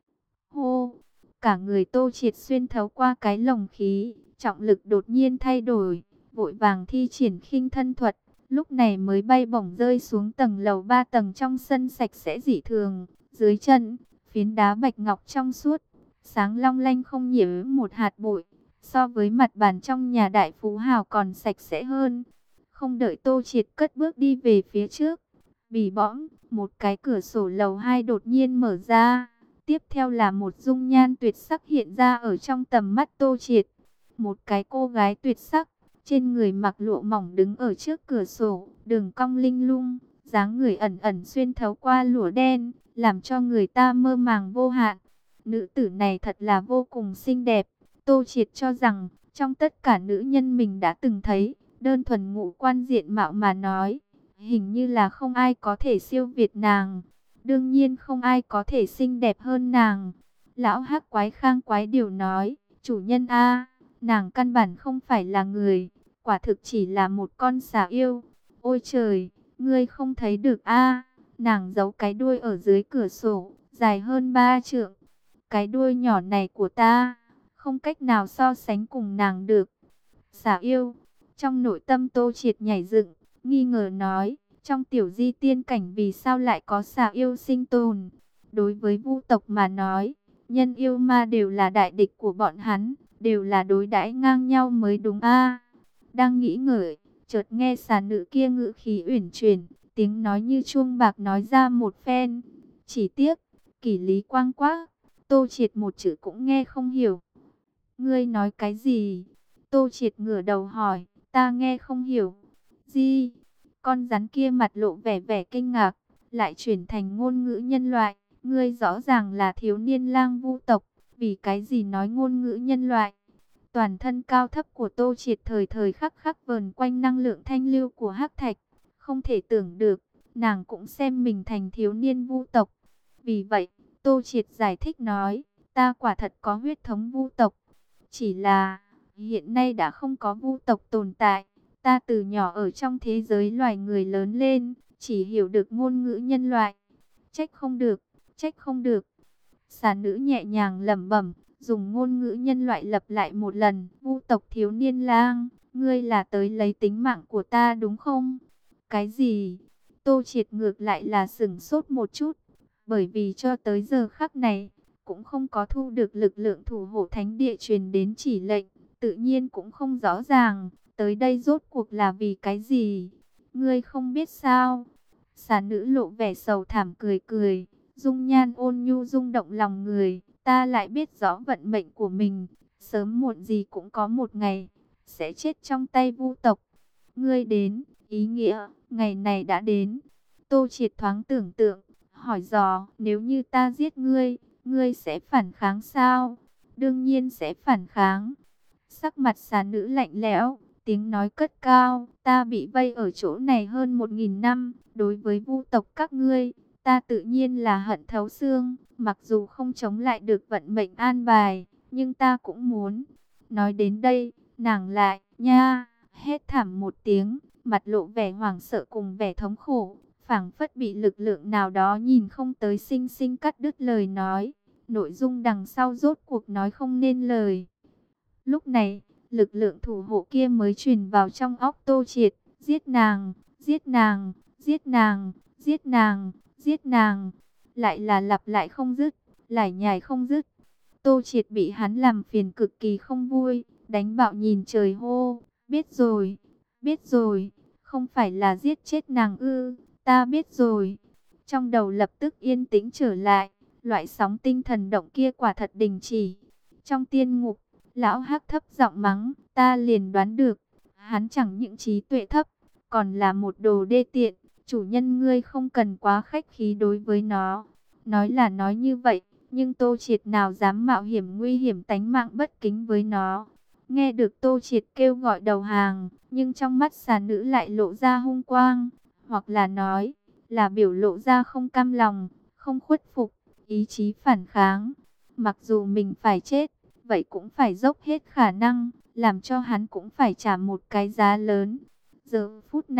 Hô, cả người Tô Triệt xuyên thấu qua cái lồng khí, trọng lực đột nhiên thay đổi, vội vàng thi triển khinh thân thuật, lúc này mới bay bổng rơi xuống tầng lầu ba tầng trong sân sạch sẽ dị thường. Dưới chân, phiến đá bạch ngọc trong suốt, sáng long lanh không nhiễm một hạt bụi, so với mặt bàn trong nhà đại phú hào còn sạch sẽ hơn. Không đợi Tô Triệt cất bước đi về phía trước, bì bõm, một cái cửa sổ lầu hai đột nhiên mở ra. Tiếp theo là một dung nhan tuyệt sắc hiện ra ở trong tầm mắt Tô Triệt. Một cái cô gái tuyệt sắc, trên người mặc lụa mỏng đứng ở trước cửa sổ, đường cong linh lung, dáng người ẩn ẩn xuyên thấu qua lụa đen, làm cho người ta mơ màng vô hạn. Nữ tử này thật là vô cùng xinh đẹp. Tô Triệt cho rằng, trong tất cả nữ nhân mình đã từng thấy, đơn thuần ngũ quan diện mạo mà nói, hình như là không ai có thể siêu việt nàng. Đương nhiên không ai có thể xinh đẹp hơn nàng. Lão Hắc Quái Khang Quái Điều nói, chủ nhân a, nàng căn bản không phải là người, quả thực chỉ là một con xà yêu. Ôi trời, ngươi không thấy được a, nàng giấu cái đuôi ở dưới cửa sổ, dài hơn ba trượng. Cái đuôi nhỏ này của ta, không cách nào so sánh cùng nàng được. Xà yêu, trong nội tâm Tô Triệt nhảy dựng, nghi ngờ nói, trong tiểu di tiên cảnh vì sao lại có xà yêu sinh tồn? Đối với vu tộc mà nói, nhân yêu ma đều là đại địch của bọn hắn, đều là đối đãi ngang nhau mới đúng a. Đang nghĩ ngợi, chợt nghe xà nữ kia ngữ khí uyển chuyển, tiếng nói như chuông bạc nói ra một phen. Chỉ tiếc, kỷ lý quang quác, Tô Triệt một chữ cũng nghe không hiểu. Ngươi nói cái gì? Tô Triệt ngửa đầu hỏi, ta nghe không hiểu. Gì? Con rắn kia mặt lộ vẻ vẻ kinh ngạc, lại chuyển thành ngôn ngữ nhân loại. Ngươi rõ ràng là thiếu niên lang vu tộc, vì cái gì nói ngôn ngữ nhân loại? Toàn thân cao thấp của Tô Triệt thời thời khắc khắc vờn quanh năng lượng thanh lưu của hắc thạch. Không thể tưởng được, nàng cũng xem mình thành thiếu niên vu tộc. Vì vậy, Tô Triệt giải thích nói, ta quả thật có huyết thống vu tộc. Chỉ là, hiện nay đã không có vu tộc tồn tại. Ta từ nhỏ ở trong thế giới loài người lớn lên, chỉ hiểu được ngôn ngữ nhân loại. Trách không được, trách không được. Xà nữ nhẹ nhàng lẩm bẩm, dùng ngôn ngữ nhân loại lặp lại một lần. Vu tộc thiếu niên lang, ngươi là tới lấy tính mạng của ta đúng không? Cái gì? Tô Triệt ngược lại là sửng sốt một chút. Bởi vì cho tới giờ khắc này, cũng không có thu được lực lượng thủ hộ thánh địa truyền đến chỉ lệnh. Tự nhiên cũng không rõ ràng, tới đây rốt cuộc là vì cái gì? Ngươi không biết sao? Xà nữ lộ vẻ sầu thảm cười cười, dung nhan ôn nhu rung động lòng người. Ta lại biết rõ vận mệnh của mình, sớm muộn gì cũng có một ngày, sẽ chết trong tay vu tộc. Ngươi đến, ý nghĩa, ngày này đã đến. Tô Triệt thoáng tưởng tượng, hỏi dò, nếu như ta giết ngươi, ngươi sẽ phản kháng sao? Đương nhiên sẽ phản kháng. Sắc mặt xà nữ lạnh lẽo, tiếng nói cất cao, ta bị vây ở chỗ này hơn một nghìn năm, đối với vu tộc các ngươi, ta tự nhiên là hận thấu xương, mặc dù không chống lại được vận mệnh an bài, nhưng ta cũng muốn. Nói đến đây, nàng lại, nha, hét thảm một tiếng, mặt lộ vẻ hoảng sợ cùng vẻ thống khổ, phảng phất bị lực lượng nào đó nhìn không tới sinh sinh cắt đứt lời nói, nội dung đằng sau rốt cuộc nói không nên lời. Lúc này, lực lượng thủ hộ kia mới truyền vào trong óc Tô Triệt, giết nàng, giết nàng, giết nàng, giết nàng, giết nàng, lại là lặp lại không dứt, lải nhải không dứt. Tô Triệt bị hắn làm phiền cực kỳ không vui, đánh bạo nhìn trời hô, biết rồi, biết rồi, không phải là giết chết nàng ư, ta biết rồi. Trong đầu lập tức yên tĩnh trở lại, loại sóng tinh thần động kia quả thật đình chỉ. Trong tiên ngục, lão Hắc thấp giọng mắng, ta liền đoán được, hắn chẳng những trí tuệ thấp, còn là một đồ đê tiện, chủ nhân ngươi không cần quá khách khí đối với nó. Nói là nói như vậy, nhưng Tô Triệt nào dám mạo hiểm nguy hiểm tánh mạng bất kính với nó. Nghe được Tô Triệt kêu gọi đầu hàng, nhưng trong mắt xà nữ lại lộ ra hung quang, hoặc là nói, là biểu lộ ra không cam lòng, không khuất phục, ý chí phản kháng. Mặc dù mình phải chết, vậy cũng phải dốc hết khả năng, làm cho hắn cũng phải trả một cái giá lớn. Giờ phút này,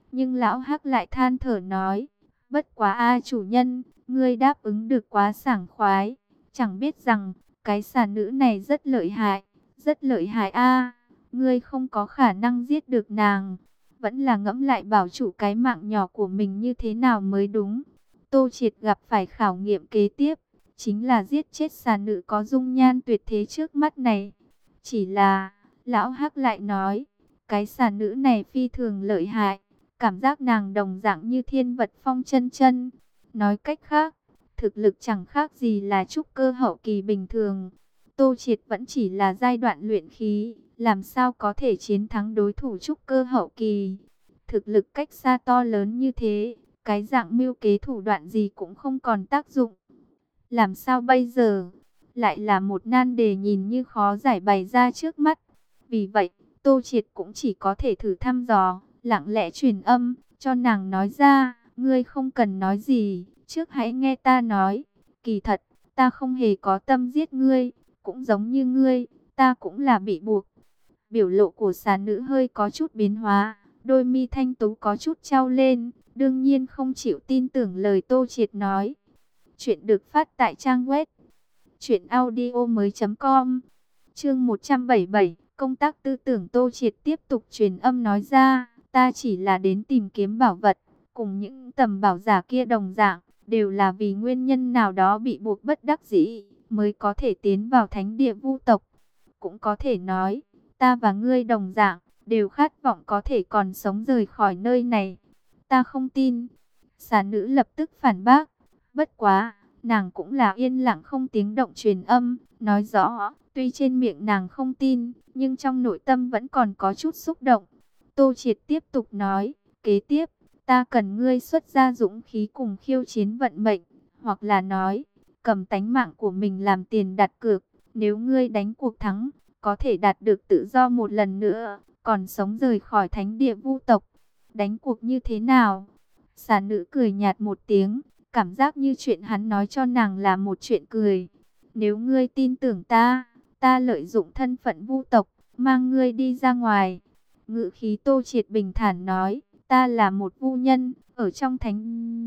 Nhưng lão Hắc lại than thở nói, bất quá a chủ nhân, ngươi đáp ứng được quá sảng khoái, chẳng biết rằng cái xà nữ này rất lợi hại, rất lợi hại a, ngươi không có khả năng giết được nàng, vẫn là ngẫm lại bảo chủ cái mạng nhỏ của mình như thế nào mới đúng. Tô Triệt gặp phải khảo nghiệm kế tiếp, chính là giết chết xà nữ có dung nhan tuyệt thế trước mắt này. Chỉ là, lão Hắc lại nói, cái xà nữ này phi thường lợi hại, cảm giác nàng đồng dạng như thiên vật phong chân chân. Nói cách khác, thực lực chẳng khác gì là trúc cơ hậu kỳ bình thường. Tô Triệt vẫn chỉ là giai đoạn luyện khí, làm sao có thể chiến thắng đối thủ trúc cơ hậu kỳ. Thực lực cách xa to lớn như thế, cái dạng mưu kế thủ đoạn gì cũng không còn tác dụng. Làm sao bây giờ? Lại là một nan đề nhìn như khó giải bày ra trước mắt. Vì vậy, Tô Triệt cũng chỉ có thể thử thăm dò, lặng lẽ truyền âm, cho nàng nói ra, ngươi không cần nói gì, trước hãy nghe ta nói. Kỳ thật, ta không hề có tâm giết ngươi, cũng giống như ngươi, ta cũng là bị buộc. Biểu lộ của xà nữ hơi có chút biến hóa, đôi mi thanh tú có chút trao lên, đương nhiên không chịu tin tưởng lời Tô Triệt nói. Chuyện được phát tại trang web truyện audio mới chấm com. Chương một trăm bảy mươi bảy, công tác tư tưởng. Tô Triệt tiếp tục truyền âm nói ra, ta chỉ là đến tìm kiếm bảo vật, cùng những tầm bảo giả kia đồng dạng, đều là vì nguyên nhân nào đó bị buộc bất đắc dĩ, mới có thể tiến vào thánh địa vu tộc. Cũng có thể nói, ta và ngươi đồng dạng, đều khát vọng có thể còn sống rời khỏi nơi này. Ta không tin. Xà nữ lập tức phản bác. Bất quá, nàng cũng là yên lặng không tiếng động truyền âm, nói rõ, tuy trên miệng nàng không tin, nhưng trong nội tâm vẫn còn có chút xúc động. Tô Triệt tiếp tục nói, kế tiếp, ta cần ngươi xuất ra dũng khí cùng khiêu chiến vận mệnh, hoặc là nói, cầm tánh mạng của mình làm tiền đặt cược, nếu ngươi đánh cuộc thắng, có thể đạt được tự do một lần nữa, còn sống rời khỏi thánh địa vu tộc. Đánh cuộc như thế nào? Xà nữ cười nhạt một tiếng, cảm giác như chuyện hắn nói cho nàng là một chuyện cười. Nếu ngươi tin tưởng ta, ta lợi dụng thân phận vu tộc, mang ngươi đi ra ngoài. Ngự khí Tô Triệt bình thản nói, ta là một vu nhân, ở trong thánh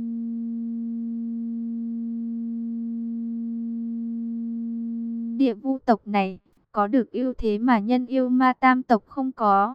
địa vu tộc này, có được ưu thế mà nhân yêu ma tam tộc không có.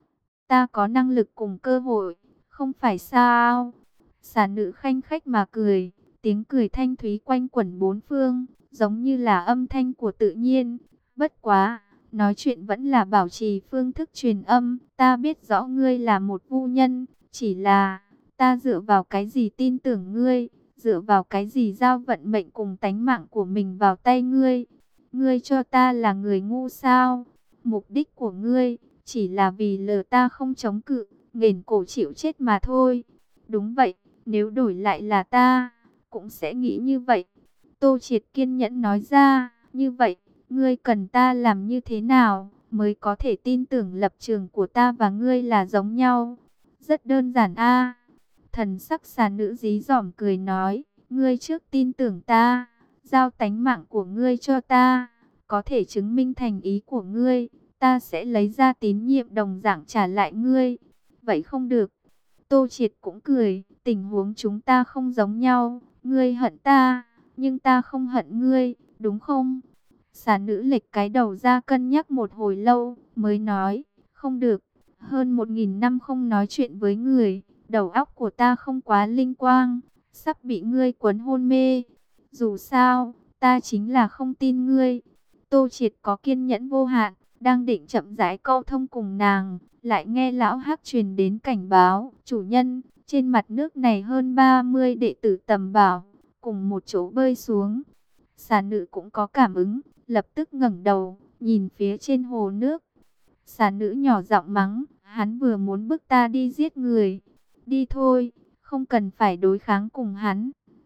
Ta có năng lực cùng cơ hội, không phải sao? Xà nữ khanh khách mà cười, tiếng cười thanh thúy quanh quẩn bốn phương, giống như là âm thanh của tự nhiên. Bất quá, nói chuyện vẫn là bảo trì phương thức truyền âm, ta biết rõ ngươi là một vu nhân, chỉ là, ta dựa vào cái gì tin tưởng ngươi, dựa vào cái gì giao vận mệnh cùng tánh mạng của mình vào tay ngươi. Ngươi cho ta là người ngu sao? Mục đích của ngươi chỉ là vì lờ ta không chống cự, nghển cổ chịu chết mà thôi. Đúng vậy, nếu đổi lại là ta, cũng sẽ nghĩ như vậy. Tô Triệt kiên nhẫn nói ra, như vậy, ngươi cần ta làm như thế nào mới có thể tin tưởng lập trường của ta và ngươi là giống nhau? Rất đơn giản a. Thần sắc xà nữ dí dỏm cười nói, ngươi trước tin tưởng ta, giao tánh mạng của ngươi cho ta, có thể chứng minh thành ý của ngươi, ta sẽ lấy ra tín nhiệm đồng dạng trả lại ngươi. Vậy không được. Tô Triệt cũng cười, tình huống chúng ta không giống nhau, ngươi hận ta, nhưng ta không hận ngươi, đúng không? Xà nữ lệch cái đầu ra cân nhắc một hồi lâu, mới nói, không được, hơn một nghìn năm không nói chuyện với người, đầu óc của ta không quá linh quang, sắp bị ngươi cuốn hôn mê. Dù sao, ta chính là không tin ngươi. Tô Triệt có kiên nhẫn vô hạn, đang định chậm rãi câu thông cùng nàng, lại nghe lão Hắc truyền đến cảnh báo, chủ nhân, trên mặt nước này hơn ba mươi đệ tử tầm bảo, cùng một chỗ bơi xuống. Xà nữ cũng có cảm ứng, lập tức ngẩng đầu, nhìn phía trên hồ nước. Xà nữ nhỏ giọng mắng, hắn vừa muốn bức ta đi giết người. Đi thôi, không cần phải đối kháng cùng hắn.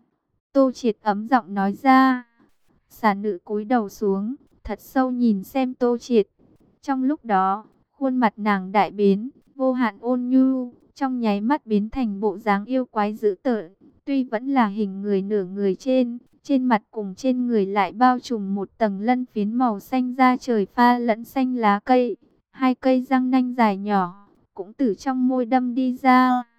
Tô Triệt ấm giọng nói ra. Xà nữ cúi đầu xuống, thật sâu nhìn xem Tô Triệt. Trong lúc đó, khuôn mặt nàng đại biến, vô hạn ôn nhu, trong nháy mắt biến thành bộ dáng yêu quái dữ tợn. Tuy vẫn là hình người nửa người trên, trên mặt cùng trên người lại bao trùm một tầng lân phiến màu xanh da trời pha lẫn xanh lá cây. Hai cây răng nanh dài nhỏ, cũng từ trong môi đâm đi ra.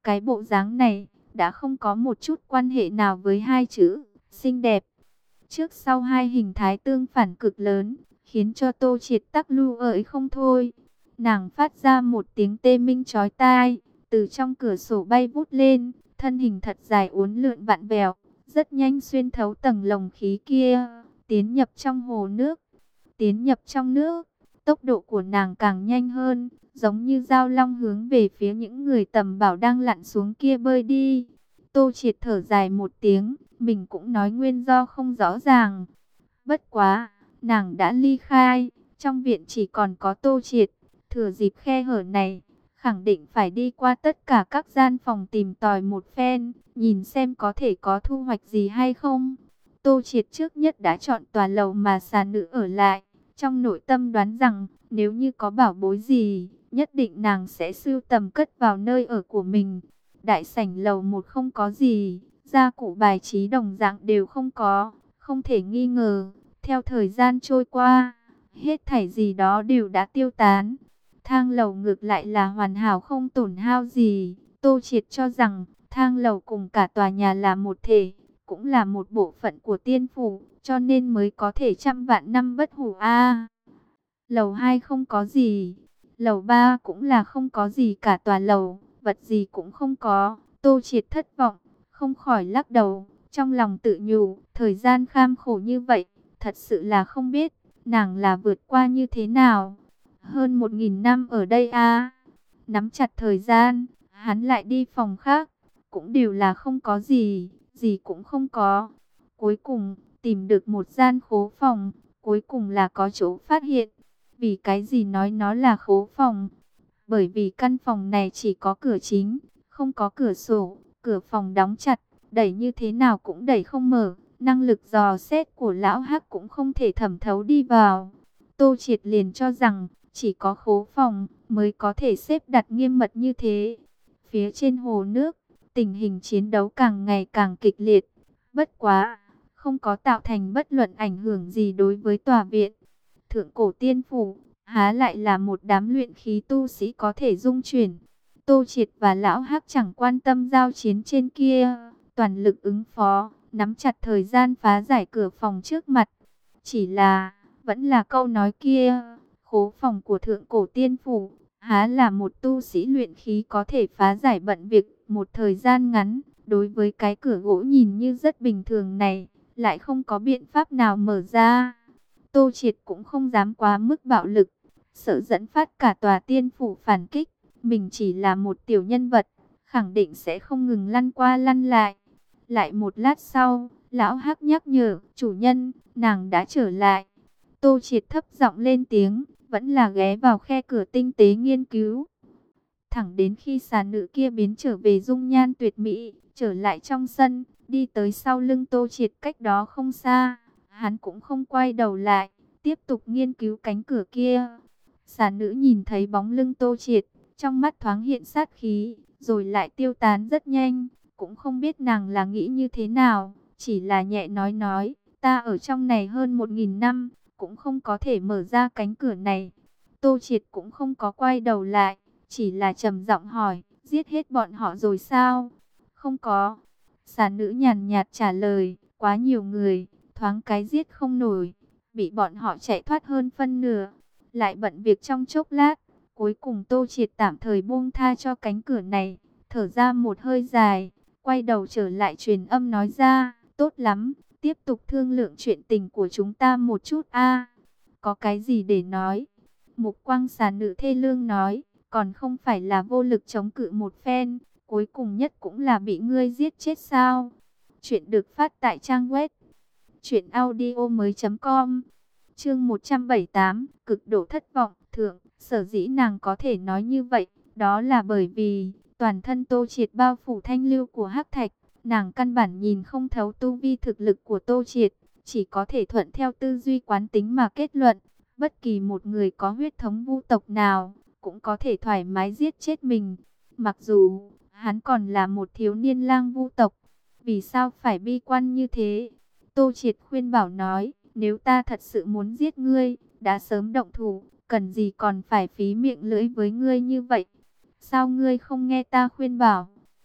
Cái bộ dáng này đã không có một chút quan hệ nào với hai chữ xinh đẹp. Trước sau hai hình thái tương phản cực lớn, khiến cho Tô Triệt tắc lưu ới không thôi. Nàng phát ra một tiếng tê minh chói tai, từ trong cửa sổ bay vút lên, thân hình thật dài uốn lượn vặn vẹo, rất nhanh xuyên thấu tầng lồng khí kia, tiến nhập trong hồ nước. Tiến nhập trong nước, tốc độ của nàng càng nhanh hơn, giống như dao long hướng về phía những người tầm bảo đang lặn xuống kia bơi đi. Tô Triệt thở dài một tiếng, mình cũng nói nguyên do không rõ ràng. Bất quá, nàng đã ly khai, trong viện chỉ còn có Tô Triệt. Thừa dịp khe hở này, khẳng định phải đi qua tất cả các gian phòng tìm tòi một phen, nhìn xem có thể có thu hoạch gì hay không. Tô Triệt trước nhất đã chọn tòa lầu mà xà nữ ở lại, trong nội tâm đoán rằng nếu như có bảo bối gì, nhất định nàng sẽ sưu tầm cất vào nơi ở của mình. Đại sảnh lầu một không có gì, gia cụ bài trí đồng dạng đều không có, không thể nghi ngờ. Theo thời gian trôi qua, hết thảy gì đó đều đã tiêu tán. Thang lầu ngược lại là hoàn hảo không tổn hao gì. Tô Triệt cho rằng thang lầu cùng cả tòa nhà là một thể, cũng là một bộ phận của tiên phủ, cho nên mới có thể trăm vạn năm bất hủ a. Lầu hai không có gì, lầu ba cũng là không có gì cả tòa lầu, vật gì cũng không có. Tô Triệt thất vọng, không khỏi lắc đầu, trong lòng tự nhủ, thời gian kham khổ như vậy, thật sự là không biết nàng là vượt qua như thế nào. Hơn một nghìn năm ở đây a. Nắm chặt thời gian, hắn lại đi phòng khác, cũng đều là không có gì, gì cũng không có. Cuối cùng, tìm được một gian khố phòng, cuối cùng là có chỗ phát hiện. Vì cái gì nói nó là khố phòng? Bởi vì căn phòng này chỉ có cửa chính, không có cửa sổ, cửa phòng đóng chặt, đẩy như thế nào cũng đẩy không mở. Năng lực dò xét của lão Hắc cũng không thể thẩm thấu đi vào. Tô Triệt liền cho rằng chỉ có khố phòng mới có thể xếp đặt nghiêm mật như thế. Phía trên hồ nước, tình hình chiến đấu càng ngày càng kịch liệt. Bất quá, không có tạo thành bất luận ảnh hưởng gì đối với tòa viện. Thượng cổ tiên phủ, há lại là một đám luyện khí tu sĩ có thể dung chuyển. Tô Triệt và lão Hắc chẳng quan tâm giao chiến trên kia, toàn lực ứng phó, nắm chặt thời gian phá giải cửa phòng trước mặt. Chỉ là, vẫn là câu nói kia, khố phòng của thượng cổ tiên phủ, há là một tu sĩ luyện khí có thể phá giải bận việc một thời gian ngắn. Đối với cái cửa gỗ nhìn như rất bình thường này, lại không có biện pháp nào mở ra. Tô Triệt cũng không dám quá mức bạo lực, sợ dẫn phát cả tòa tiên phủ phản kích. Mình chỉ là một tiểu nhân vật, khẳng định sẽ không ngừng lăn qua lăn lại. Lại một lát sau, lão Hắc nhắc nhở, chủ nhân, nàng đã trở lại. Tô Triệt thấp giọng lên tiếng, vẫn là ghé vào khe cửa tinh tế nghiên cứu. Thẳng đến khi xà nữ kia biến trở về dung nhan tuyệt mỹ, trở lại trong sân, đi tới sau lưng Tô Triệt cách đó không xa. Hắn cũng không quay đầu lại, tiếp tục nghiên cứu cánh cửa kia. Xà nữ nhìn thấy bóng lưng Tô Triệt, trong mắt thoáng hiện sát khí, rồi lại tiêu tán rất nhanh. Cũng không biết nàng là nghĩ như thế nào, chỉ là nhẹ nói nói, ta ở trong này hơn một nghìn năm, cũng không có thể mở ra cánh cửa này. Tô Triệt cũng không có quay đầu lại, chỉ là trầm giọng hỏi, giết hết bọn họ rồi sao? Không có. Xà nữ nhàn nhạt trả lời, quá nhiều người, thoáng cái giết không nổi, bị bọn họ chạy thoát hơn phân nửa. Lại bận việc trong chốc lát, cuối cùng Tô Triệt tạm thời buông tha cho cánh cửa này, thở ra một hơi dài, quay đầu trở lại truyền âm nói ra, tốt lắm, tiếp tục thương lượng chuyện tình của chúng ta một chút a. Có cái gì để nói? Mục Quang xà nữ thê lương nói, còn không phải là vô lực chống cự một phen, cuối cùng nhất cũng là bị ngươi giết chết sao? Chuyện được phát tại trang web truyện audio mới chấm com. Chương một trăm bảy mươi tám, cực độ thất vọng. Thượng, sở dĩ nàng có thể nói như vậy, đó là bởi vì toàn thân Tô Triệt bao phủ thanh lưu của hắc thạch, nàng căn bản nhìn không thấu tu vi thực lực của Tô Triệt, chỉ có thể thuận theo tư duy quán tính mà kết luận, bất kỳ một người có huyết thống vu tộc nào cũng có thể thoải mái giết chết mình. Mặc dù hắn còn là một thiếu niên lang vu tộc, vì sao phải bi quan như thế? Tô Triệt khuyên bảo nói, nếu ta thật sự muốn giết ngươi, đã sớm động thủ, cần gì còn phải phí miệng lưỡi với ngươi như vậy? Sao ngươi không nghe ta khuyên bảo?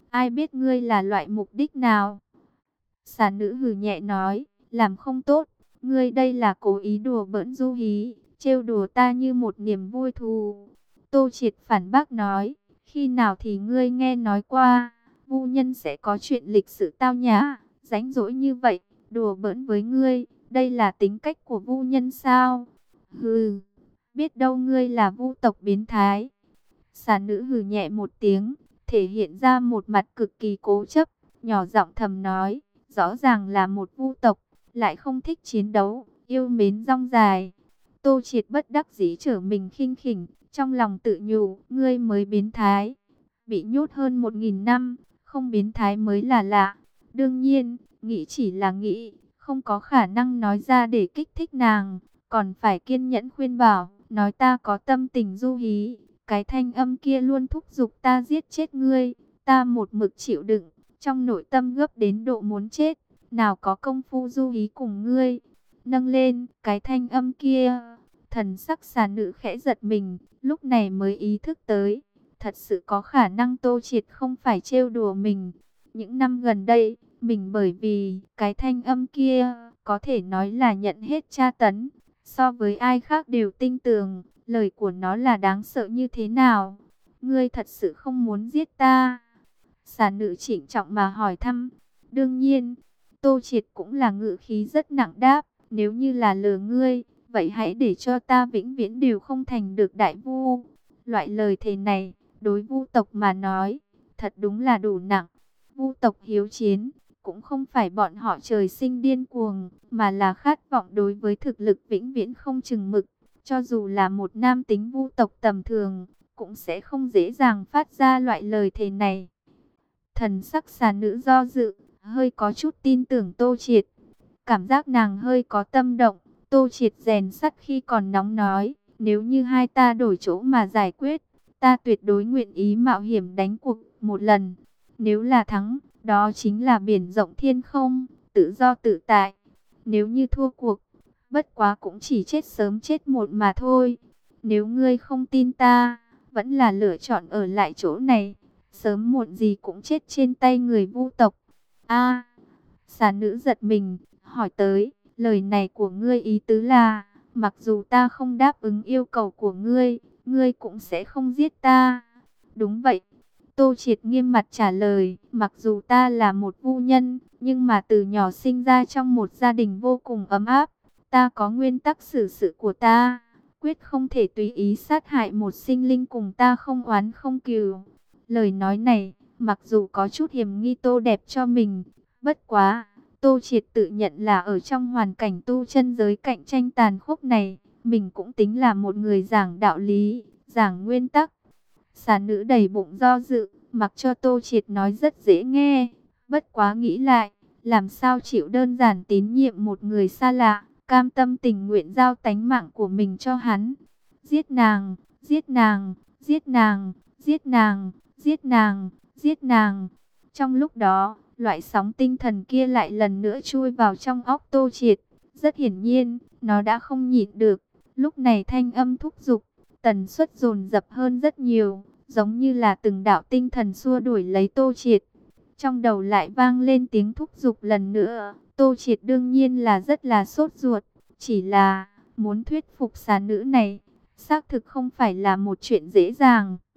ai biết ngươi là loại mục đích nào? Xà nữ hừ nhẹ nói, làm không tốt, ngươi đây là cố ý đùa bỡn Du Hí, trêu đùa ta như một niềm vui thú. Tô Triệt phản bác nói, khi nào thì ngươi nghe nói qua, Vu Nhân sẽ có chuyện lịch sự tao nhã, rảnh rỗi như vậy, đùa bỡn với ngươi, đây là tính cách của Vu Nhân sao? Hừ, biết đâu ngươi là Vu tộc biến thái. Xà nữ hừ nhẹ một tiếng, thể hiện ra một mặt cực kỳ cố chấp, nhỏ giọng thầm nói, rõ ràng là một Vu tộc, lại không thích chiến đấu, yêu mến rong dài. Tô Triệt bất đắc dĩ trở mình khinh khỉnh, trong lòng tự nhủ, ngươi mới biến thái, bị nhốt hơn một nghìn năm, không biến thái mới là lạ. Đương nhiên, nghĩ chỉ là nghĩ, không có khả năng nói ra để kích thích nàng, còn phải kiên nhẫn khuyên bảo, nói ta có tâm tình Du Hí, cái thanh âm kia luôn thúc giục ta giết chết ngươi, ta một mực chịu đựng, trong nội tâm gấp đến độ muốn chết, nào có công phu Du Hí cùng ngươi. Nâng lên, cái thanh âm kia, thần sắc xà nữ khẽ giật mình, lúc này mới ý thức tới, thật sự có khả năng Tô Triệt không phải trêu đùa mình. Những năm gần đây, mình bởi vì cái thanh âm kia, có thể nói là nhận hết tra tấn, so với ai khác đều tinh tường, lời của nó là đáng sợ như thế nào. Ngươi thật sự không muốn giết ta? Xà nữ trịnh trọng mà hỏi thăm. Đương nhiên, Tô Triệt cũng là ngữ khí rất nặng đáp, nếu như là lừa ngươi, vậy hãy để cho ta vĩnh viễn đều không thành được đại vu. Loại lời thề này, đối Vu tộc mà nói, thật đúng là đủ nặng. Vu tộc hiếu chiến, cũng không phải bọn họ trời sinh điên cuồng, mà là khát vọng đối với thực lực vĩnh viễn không chừng mực. Cho dù là một nam tính Vu tộc tầm thường, cũng sẽ không dễ dàng phát ra loại lời thề này. Thần sắc xà nữ do dự, hơi có chút tin tưởng Tô Triệt. Cảm giác nàng hơi có tâm động, Tô Triệt rèn sắt khi còn nóng nói, nếu như hai ta đổi chỗ mà giải quyết, ta tuyệt đối nguyện ý mạo hiểm đánh cuộc một lần. Nếu là thắng, đó chính là biển rộng thiên không, tự do tự tại. Nếu như thua cuộc, bất quá cũng chỉ chết sớm chết muộn mà thôi. Nếu ngươi không tin ta, vẫn là lựa chọn ở lại chỗ này, sớm muộn gì cũng chết trên tay người Vu tộc. A, xà nữ giật mình, hỏi tới, lời này của ngươi ý tứ là, mặc dù ta không đáp ứng yêu cầu của ngươi, ngươi cũng sẽ không giết ta. Đúng vậy. Tô Triệt nghiêm mặt trả lời, mặc dù ta là một vu nhân, nhưng mà từ nhỏ sinh ra trong một gia đình vô cùng ấm áp. Ta có nguyên tắc xử sự của ta, quyết không thể tùy ý sát hại một sinh linh cùng ta không oán không cừu. Lời nói này, mặc dù có chút hiểm nghi tô đẹp cho mình, bất quá, Tô Triệt tự nhận là ở trong hoàn cảnh tu chân giới cạnh tranh tàn khốc này, mình cũng tính là một người giảng đạo lý, giảng nguyên tắc. Xà nữ đầy bụng do dự, mặc cho Tô Triệt nói rất dễ nghe, bất quá nghĩ lại, làm sao chịu đơn giản tín nhiệm một người xa lạ, cam tâm tình nguyện giao tánh mạng của mình cho hắn. Giết nàng, giết nàng, giết nàng, giết nàng, giết nàng, giết nàng. Trong lúc đó, loại sóng tinh thần kia lại lần nữa chui vào trong óc Tô Triệt. Rất hiển nhiên, nó đã không nhịn được. Lúc này thanh âm thúc giục, tần suất dồn dập hơn rất nhiều, giống như là từng đạo tinh thần xua đuổi lấy Tô Triệt. Trong đầu lại vang lên tiếng thúc giục lần nữa. Tô Triệt đương nhiên là rất là sốt ruột, chỉ là muốn thuyết phục xà nữ này, xác thực không phải là một chuyện dễ dàng.